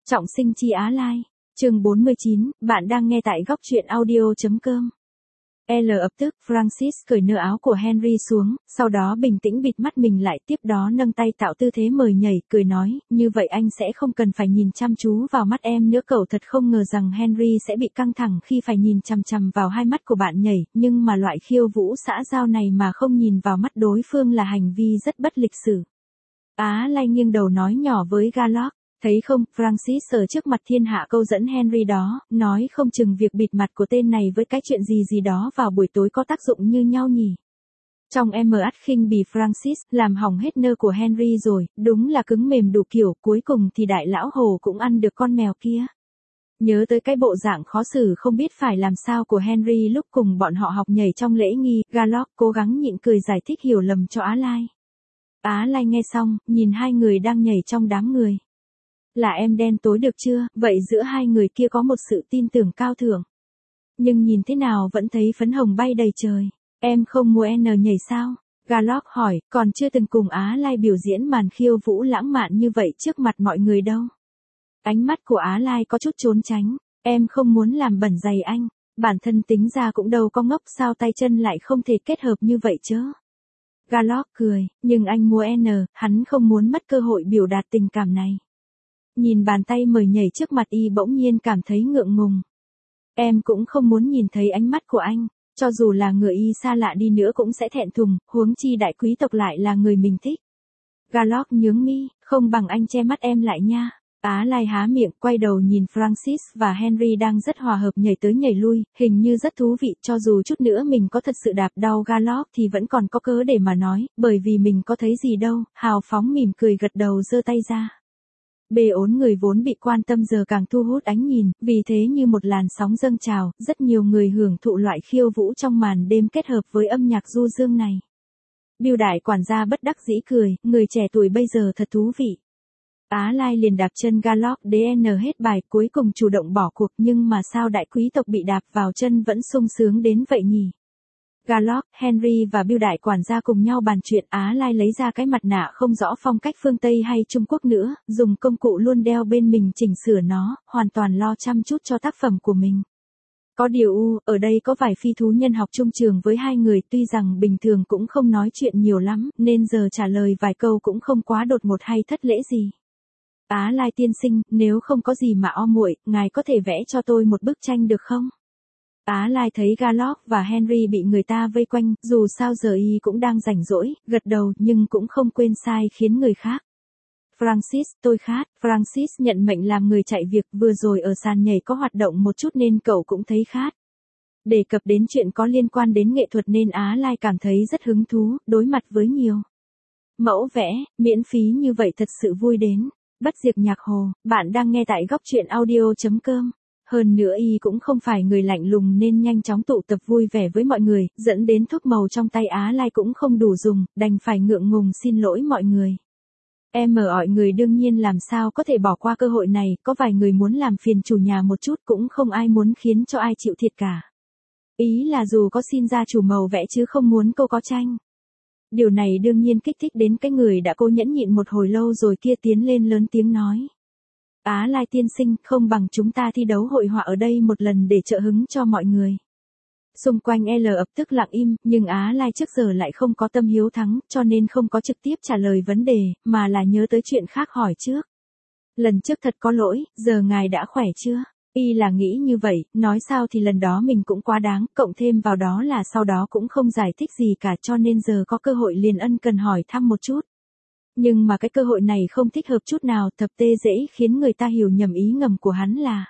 Trọng sinh chi Á Lai. Chương 49, bạn đang nghe tại góc truyện audio.com. L ập tức, Francis cởi nơ áo của Henry xuống, sau đó bình tĩnh bịt mắt mình lại, tiếp đó nâng tay tạo tư thế mời nhảy, cười nói, như vậy anh sẽ không cần phải nhìn chăm chú vào mắt em nữa. Cậu thật không ngờ rằng Henry sẽ bị căng thẳng khi phải nhìn chằm chằm vào hai mắt của bạn nhảy, nhưng mà loại khiêu vũ xã giao này mà không nhìn vào mắt đối phương là hành vi rất bất lịch sự. Á Lai nghiêng đầu nói nhỏ với Gallock. Thấy không, Francis ở trước mặt thiên hạ câu dẫn Henry đó, nói không chừng việc bịt mặt của tên này với cái chuyện gì đó vào buổi tối có tác dụng như nhau nhỉ. Trong em ắt khinh bỉ Francis, làm hỏng hết nơ của Henry rồi, đúng là cứng mềm đủ kiểu, cuối cùng thì đại lão hồ cũng ăn được con mèo kia. Nhớ tới cái bộ dạng khó xử không biết phải làm sao của Henry lúc cùng bọn họ học nhảy trong lễ nghi, Gallock cố gắng nhịn cười giải thích hiểu lầm cho Á Lai. Á Lai nghe xong, nhìn hai người đang nhảy trong đám người. Là em đen tối được chưa, vậy giữa hai người kia có một sự tin tưởng cao thượng. Nhưng nhìn thế nào vẫn thấy phấn hồng bay đầy trời. Em không mua N nhảy sao? Gallock hỏi, còn chưa từng cùng Á Lai biểu diễn màn khiêu vũ lãng mạn như vậy trước mặt mọi người đâu. Ánh mắt của Á Lai có chút trốn tránh, em không muốn làm bẩn giày anh, bản thân tính ra cũng đâu có ngốc sao tay chân lại không thể kết hợp như vậy chứ. Gallock cười, nhưng anh mua N, hắn không muốn mất cơ hội biểu đạt tình cảm này. Nhìn bàn tay mời nhảy trước mặt y bỗng nhiên cảm thấy ngượng ngùng. Em cũng không muốn nhìn thấy ánh mắt của anh, cho dù là người y xa lạ đi nữa cũng sẽ thẹn thùng, huống chi đại quý tộc lại là người mình thích. Gallock nhướng mi, không bằng anh che mắt em lại nha. Á Lai há miệng, quay đầu nhìn Francis và Henry đang rất hòa hợp nhảy tới nhảy lui, hình như rất thú vị, cho dù chút nữa mình có thật sự đạp đau Gallock thì vẫn còn có cớ để mà nói, bởi vì mình có thấy gì đâu, hào phóng mỉm cười gật đầu giơ tay ra. Bê ốn người vốn bị quan tâm giờ càng thu hút ánh nhìn, vì thế như một làn sóng dâng trào, rất nhiều người hưởng thụ loại khiêu vũ trong màn đêm kết hợp với âm nhạc du dương này. Bưu đại quản gia bất đắc dĩ cười, người trẻ tuổi bây giờ thật thú vị. Á Lai liền đạp chân Gallock DN hết bài, cuối cùng chủ động bỏ cuộc, nhưng mà sao đại quý tộc bị đạp vào chân vẫn sung sướng đến vậy nhỉ? Gallock, Henry và Bưu đại quản gia cùng nhau bàn chuyện. Á Lai lấy ra cái mặt nạ không rõ phong cách phương Tây hay Trung Quốc nữa, dùng công cụ luôn đeo bên mình chỉnh sửa nó, hoàn toàn lo chăm chút cho tác phẩm của mình. Có điều ở đây có vài phi thú nhân học chung trường với hai người, tuy rằng bình thường cũng không nói chuyện nhiều lắm, nên giờ trả lời vài câu cũng không quá đột ngột hay thất lễ gì. Á Lai tiên sinh, nếu không có gì mà muội, ngài có thể vẽ cho tôi một bức tranh được không? Á Lai thấy Gallock và Henry bị người ta vây quanh, dù sao giờ y cũng đang rảnh rỗi, gật đầu nhưng cũng không quên sai khiến người khác. Francis, tôi khát. Francis nhận mệnh làm người chạy việc, vừa rồi ở sàn nhảy có hoạt động một chút nên cậu cũng thấy khát. Đề cập đến chuyện có liên quan đến nghệ thuật nên Á Lai cảm thấy rất hứng thú, đối mặt với nhiều mẫu vẽ, miễn phí như vậy thật sự vui đến. Bất diệt nhạc hồ, bạn đang nghe tại góc truyện audio.com. Hơn nữa y cũng không phải người lạnh lùng nên nhanh chóng tụ tập vui vẻ với mọi người, dẫn đến thuốc màu trong tay Á Lai cũng không đủ dùng, đành phải ngượng ngùng xin lỗi mọi người. Em ở mọi người đương nhiên làm sao có thể bỏ qua cơ hội này, có vài người muốn làm phiền chủ nhà một chút cũng không ai muốn khiến cho ai chịu thiệt cả. Ý là dù có xin ra chủ màu vẽ chứ không muốn cô có tranh. Điều này đương nhiên kích thích đến cái người đã cố nhẫn nhịn một hồi lâu rồi kia tiến lên lớn tiếng nói. Á Lai tiên sinh, không bằng chúng ta thi đấu hội họa ở đây một lần để trợ hứng cho mọi người. Xung quanh L ập tức lặng im, nhưng Á Lai trước giờ lại không có tâm hiếu thắng, cho nên không có trực tiếp trả lời vấn đề, mà là nhớ tới chuyện khác hỏi trước. Lần trước thật có lỗi, giờ ngài đã khỏe chưa? Y là nghĩ như vậy, nói sao thì lần đó mình cũng quá đáng, cộng thêm vào đó là sau đó cũng không giải thích gì cả, cho nên giờ có cơ hội liền ân cần hỏi thăm một chút. Nhưng mà cái cơ hội này không thích hợp chút nào, thập tê dễ khiến người ta hiểu nhầm ý ngầm của hắn là.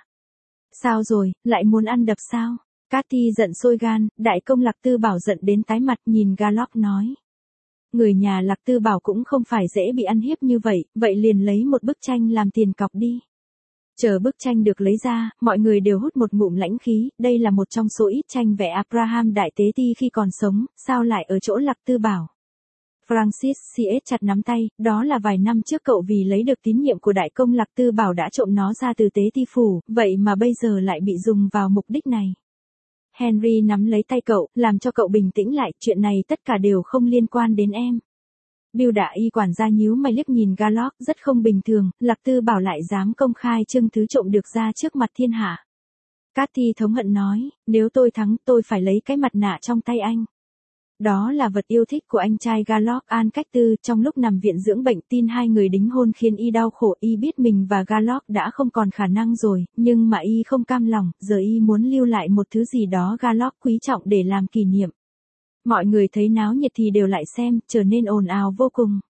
Sao rồi, lại muốn ăn đập sao? Cathy giận sôi gan, đại công Lạc Tư Bảo giận đến tái mặt nhìn Gallock nói. Người nhà Lạc Tư Bảo cũng không phải dễ bị ăn hiếp như vậy, vậy liền lấy một bức tranh làm tiền cọc đi. Chờ bức tranh được lấy ra, mọi người đều hút một ngụm lãnh khí, đây là một trong số ít tranh vẽ Abraham Đại Tế Ti khi còn sống, sao lại ở chỗ Lạc Tư Bảo? Francis siết chặt nắm tay, đó là vài năm trước cậu vì lấy được tín nhiệm của đại công Lạc Tư Bảo đã trộm nó ra từ Tế Ti Phủ, vậy mà bây giờ lại bị dùng vào mục đích này. Henry nắm lấy tay cậu, làm cho cậu bình tĩnh lại, chuyện này tất cả đều không liên quan đến em. Bưu đại y quản gia nhíu mày liếc nhìn Garlock, rất không bình thường, Lạc Tư Bảo lại dám công khai trưng thứ trộm được ra trước mặt thiên hạ. Cathy thống hận nói, nếu tôi thắng tôi phải lấy cái mặt nạ trong tay anh. Đó là vật yêu thích của anh trai Garlock, An Cách Tư. Trong lúc nằm viện dưỡng bệnh, tin hai người đính hôn khiến y đau khổ. Y biết mình và Garlock đã không còn khả năng rồi, nhưng mà y không cam lòng, giờ y muốn lưu lại một thứ gì đó Garlock quý trọng để làm kỷ niệm. Mọi người thấy náo nhiệt thì đều lại xem, trở nên ồn ào vô cùng.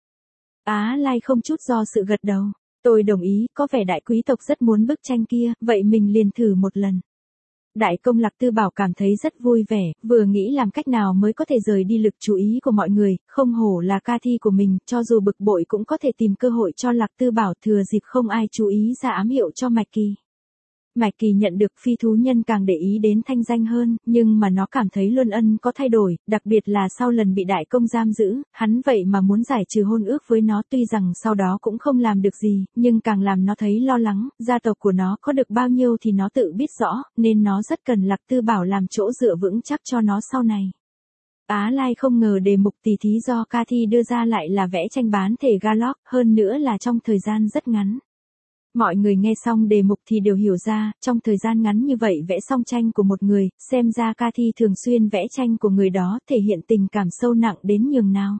Á Lai không chút do sự gật đầu. Tôi đồng ý, có vẻ đại quý tộc rất muốn bức tranh kia, vậy mình liền thử một lần. Đại công Lạc Tư Bảo cảm thấy rất vui vẻ, vừa nghĩ làm cách nào mới có thể rời đi lực chú ý của mọi người, không hổ là Cathy của mình, cho dù bực bội cũng có thể tìm cơ hội cho Lạc Tư Bảo thừa dịp không ai chú ý ra ám hiệu cho Mạch Kỳ. Mạch Kỳ nhận được phi thú nhân càng để ý đến thanh danh hơn, nhưng mà nó cảm thấy Luân Ân có thay đổi, đặc biệt là sau lần bị đại công giam giữ, hắn vậy mà muốn giải trừ hôn ước với nó, tuy rằng sau đó cũng không làm được gì, nhưng càng làm nó thấy lo lắng, gia tộc của nó có được bao nhiêu thì nó tự biết rõ, nên nó rất cần Lạc Tư Bảo làm chỗ dựa vững chắc cho nó sau này. Á Lai không ngờ đề mục tỉ thí do Cathy đưa ra lại là vẽ tranh bán thể Garlock, hơn nữa là trong thời gian rất ngắn. Mọi người nghe xong đề mục thì đều hiểu ra, trong thời gian ngắn như vậy vẽ xong tranh của một người, xem ra Cathy thường xuyên vẽ tranh của người đó, thể hiện tình cảm sâu nặng đến nhường nào.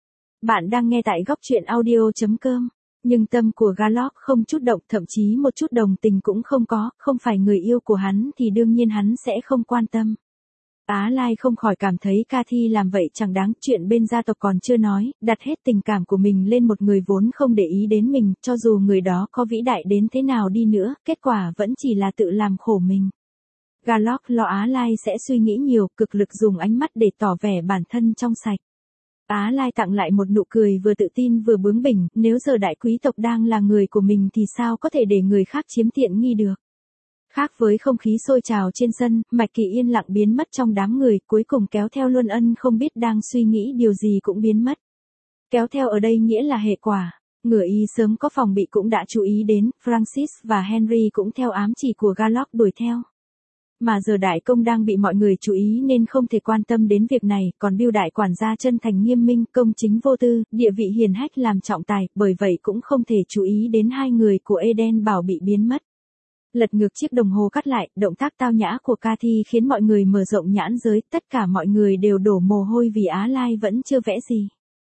Bạn đang nghe tại góc truyện audio.com, nhưng tâm của Garlock không chút động, thậm chí một chút đồng tình cũng không có, không phải người yêu của hắn thì đương nhiên hắn sẽ không quan tâm. Á Lai không khỏi cảm thấy Cathy làm vậy chẳng đáng, chuyện bên gia tộc còn chưa nói, đặt hết tình cảm của mình lên một người vốn không để ý đến mình, cho dù người đó có vĩ đại đến thế nào đi nữa, kết quả vẫn chỉ là tự làm khổ mình. Garlock lo Á Lai sẽ suy nghĩ nhiều, cực lực dùng ánh mắt để tỏ vẻ bản thân trong sạch. Á Lai tặng lại một nụ cười vừa tự tin vừa bướng bỉnh, nếu giờ đại quý tộc đang là người của mình thì sao có thể để người khác chiếm tiện nghi được. Khác với không khí sôi trào trên sân, Mạch Kỳ yên lặng biến mất trong đám người, cuối cùng kéo theo Luân Ân không biết đang suy nghĩ điều gì cũng biến mất. Kéo theo ở đây nghĩa là hệ quả. Ngựa y sớm có phòng bị cũng đã chú ý đến, Francis và Henry cũng theo ám chỉ của Garlock đuổi theo. Mà giờ đại công đang bị mọi người chú ý nên không thể quan tâm đến việc này, còn Bưu đại quản gia chân thành nghiêm minh, công chính vô tư, địa vị hiền hách làm trọng tài, bởi vậy cũng không thể chú ý đến hai người của Eden Bảo bị biến mất. Lật ngược chiếc đồng hồ cắt lại, động tác tao nhã của Cathy khiến mọi người mở rộng nhãn giới, tất cả mọi người đều đổ mồ hôi vì Á Lai vẫn chưa vẽ gì.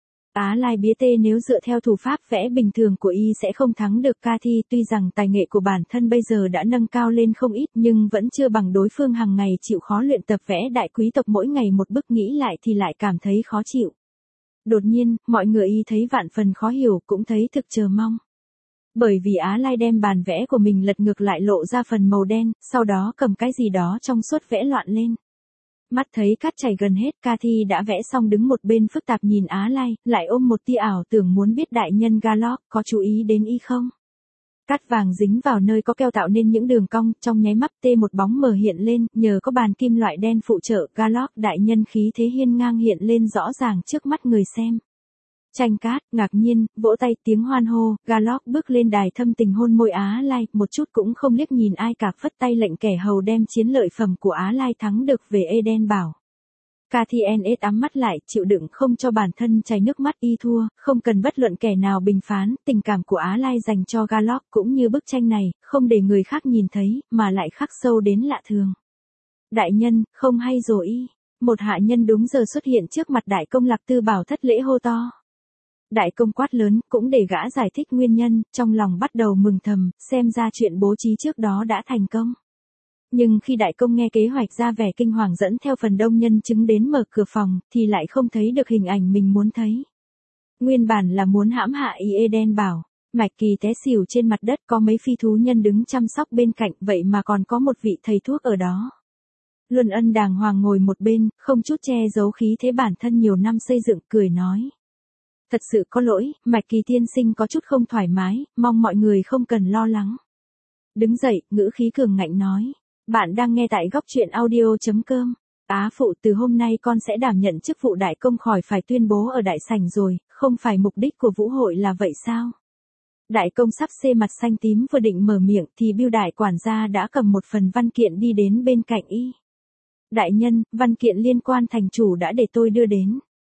Á Lai bía tê, nếu dựa theo thủ pháp vẽ bình thường của y sẽ không thắng được Cathy, tuy rằng tài nghệ của bản thân bây giờ đã nâng cao lên không ít nhưng vẫn chưa bằng đối phương hàng ngày chịu khó luyện tập vẽ đại quý tộc mỗi ngày một bức, nghĩ lại thì lại cảm thấy khó chịu. Đột nhiên, mọi người y thấy vạn phần khó hiểu, cũng thấy thực chờ mong. Bởi vì Á Lai đem bàn vẽ của mình lật ngược lại lộ ra phần màu đen, sau đó cầm cái gì đó trong suốt vẽ loạn lên. Mắt thấy cát chảy gần hết, Cathy đã vẽ xong đứng một bên phức tạp nhìn Á Lai, lại ôm một tia ảo tưởng muốn biết đại nhân Garlock có chú ý đến y không. Cát vàng dính vào nơi có keo tạo nên những đường cong, trong nháy mắt một bóng mờ hiện lên, nhờ có bàn kim loại đen phụ trợ, Garlock đại nhân khí thế hiên ngang hiện lên rõ ràng trước mắt người xem. Tranh cát, ngạc nhiên, vỗ tay, tiếng hoan hô, Garlock bước lên đài thâm tình hôn môi Á Lai, một chút cũng không liếc nhìn ai cả, phất tay lệnh kẻ hầu đem chiến lợi phẩm của Á Lai thắng được về Eden Bảo. Cathy ám mắt lại, chịu đựng không cho bản thân chảy nước mắt, y thua, không cần bất luận kẻ nào bình phán, tình cảm của Á Lai dành cho Garlock cũng như bức tranh này, không để người khác nhìn thấy, mà lại khắc sâu đến lạ thường. Đại nhân, không hay rồi y. Một hạ nhân đúng giờ xuất hiện trước mặt đại công Lạc Tư Bảo thất lễ hô to. Đại công quát lớn, cũng để gã giải thích nguyên nhân, trong lòng bắt đầu mừng thầm, xem ra chuyện bố trí trước đó đã thành công. Nhưng khi đại công nghe kế hoạch ra vẻ kinh hoàng dẫn theo phần đông nhân chứng đến mở cửa phòng, thì lại không thấy được hình ảnh mình muốn thấy. Nguyên bản là muốn hãm hại Eden Bảo, Mạch Kỳ té xỉu trên mặt đất, có mấy phi thú nhân đứng chăm sóc bên cạnh, vậy mà còn có một vị thầy thuốc ở đó. Luân Ân đàng hoàng ngồi một bên, không chút che giấu khí thế bản thân nhiều năm xây dựng, cười nói. Thật sự có lỗi, Mạch Kỳ tiên sinh có chút không thoải mái, mong mọi người không cần lo lắng. Đứng dậy, ngữ khí cường ngạnh nói. Bạn đang nghe tại góc truyện audio.com. Á phụ, từ hôm nay con sẽ đảm nhận chức vụ đại công, khỏi phải tuyên bố ở đại sảnh rồi, không phải mục đích của vũ hội là vậy sao? Đại công sắp xê mặt xanh tím vừa định mở miệng thì Bưu đại quản gia đã cầm một phần văn kiện đi đến bên cạnh y. Đại nhân, văn kiện liên quan thành chủ đã để tôi đưa đến.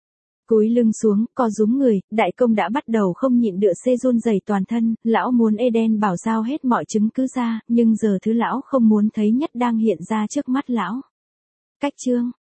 Cúi lưng xuống, co rúm người, đại công đã bắt đầu không nhịn được run rẩy toàn thân, lão muốn Eden bảo giao hết mọi chứng cứ ra, nhưng giờ thứ lão không muốn thấy nhất đang hiện ra trước mắt lão. Cách chương